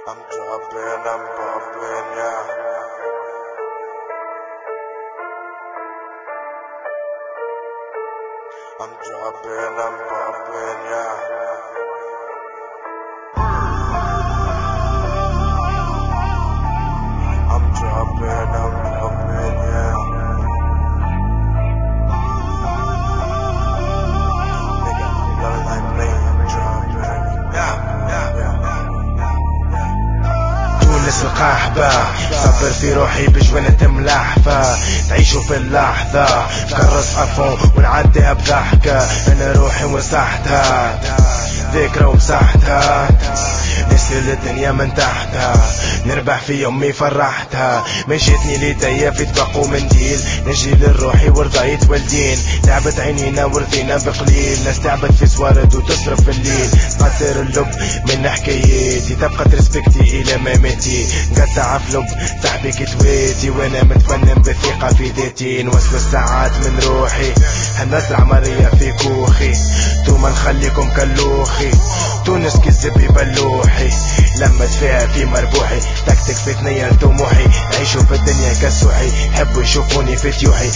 I'm dropping, I'm popping, yeah. I'm dropping, I'm popping, yeah. I'm dropping, I'm popping, yeah. Nigga, love like me, I'm dropping, yeah. تونس القحبة صبر في روحي بجوانة ملحفة تعيشوا في اللحظة كرس افون ونعديها بضحكة انا روحي ومسحتها ذكرى ومسحتها نسل الدنيا من تحتها نربح في يومي فرحتها مشيتني ليديا في طبق ومنديل نجي للروحي ورضايت والدين تعبت عينينا ورضينا بقليل ناس تعبت في سوارد وتصرف في الليل قطر اللب من حكايتي تبقى ترسبكتي الى مماتي نقطع في لب صاحبي كتويتي وانا متفنن بثقة في ذاتي نوسوس ساعات من روحي هنزرع مرية في كوخي توما نخليكم كالوخي تونس كالزبي بلوحي لما تفيها في مربوحي تكتك في ثنية طموحي عيشوا في الدنيا كالسوحي حبوا يشوفوني في تيوحي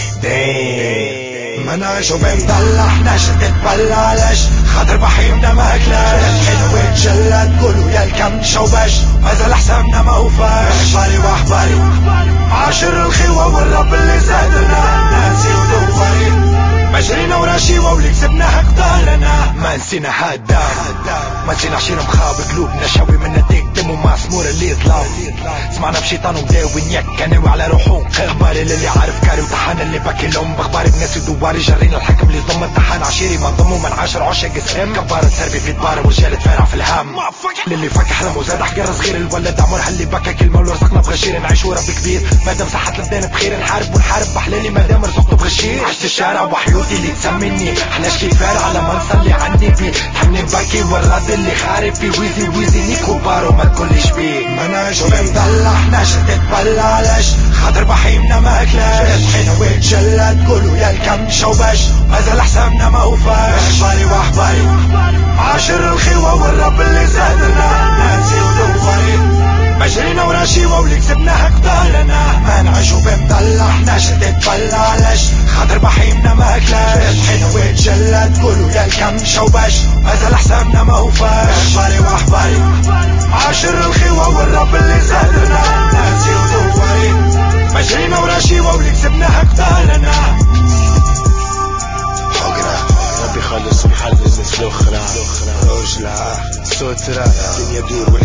دايم ما نعيشوا بمدلحناش تتبلعلاش خاطر بحيمنا ما اكلاش حلو يتجلى تقولوا يا الكمشة وباش مازال حسابنا ما وفاش احباري واحباري عاشر الخيوة والرب اللي زادنا ناسي ودوباري مجرينا ورا شيوة واللي كسبناها قدارنا ما نسينا هدا ما نسينا عشير مخاب قلوبنا شاوي من الديك دم ومسمور اللي ظلام سمعنا بشيطان ومداوي نيك ناوي على روحو اخباري للي عارف كاري وطحان اللي باكي لهم بخباري بناس ودواري جرينا الحكم اللي ضم الطحان عشيري ما ضمو من 10 عشاق سام كبار تسربي في دبار ورجال تفارع في الهام للي فك حلم وزاد حقر صغير الولد عمر اللي بكى كلمه ولو رزقنا بغشير نعيش ورب كبير مادام صحت البدان بخير نحارب ونحارب بحلالي مادام رزقته بغشير عشت الشارع وحيوتي اللي تسمني حناش كيفار على ما نصلي عندي بيه تحمني بكي والرد اللي خارب في ويزي ويزي نيكو بارو ما تقوليش بيه ما نعيشو بمدلحناش تتبلعلاش خاطر بحيمنا ما اكلاش حين ويتجلى تقولوا يا الكمشة وباش مازال حسابنا ما وفاش احباري واحباري عاشر الخيوة والرب اللي زادنا ناسي ودوباري مجرينا ورا شيوة واللي كسبناها قدارنا ما نعيشو بمدلحناش تتبلعلاش خاطر بحيمنا ما اكلاش حين ويتجلى تقولوا يا الكمشة وباش مازال حسابنا ما وفاش احباري واحباري عاشر الخيوة والرب اللي زادنا ناسي ودوباري مجرينا ورا شيوة واللي كسبناها قدارنا ربي خلص ويحلل مثل اخرى رجلة سترة الدنيا دور